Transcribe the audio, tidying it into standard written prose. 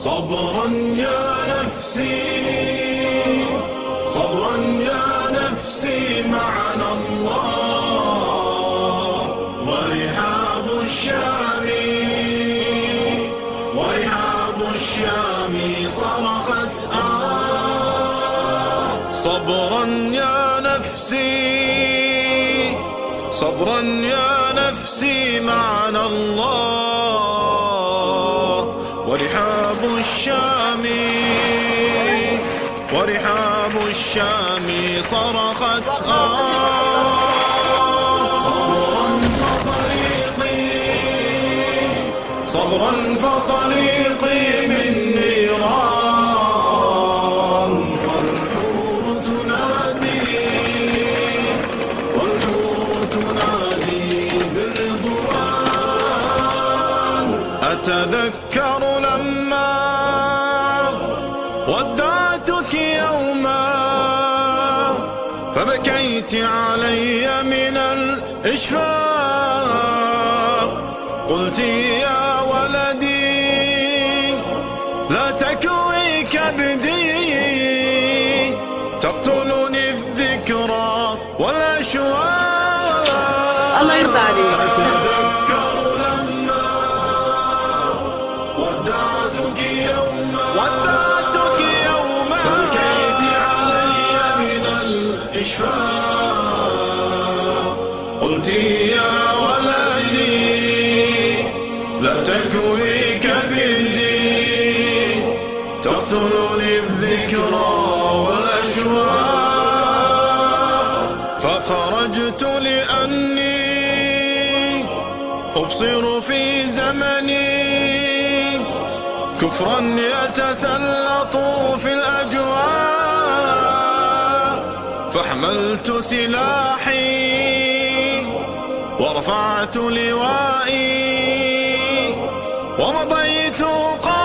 صبرا يا نفسي صبرا يا نفسي معنا الله ورحاب الشام صرخت صبرا يا نفسي صبرا يا نفسي معنا الله ورحاب الشام صرخت صبرا فطريقي من نيران والحور تنادي بالرضوان أتذكر لما ودعتك يوما فبكيت علي من الإشفاق قلت يا ولدي لا تكوي كبدي تقتلني الذكرى والأشواق الله يرضى عليك. أتذكر لما ودعتك يوما فبكيت علي من الإشفاق قلت يا ولدي لا تكوي كبدي تقتلني الذكرى والأشواق فخرجت لأني أبصر في زمني كفرا يتسلط في الأجواء فحملت سلاحي ورفعت لوائي ومضيت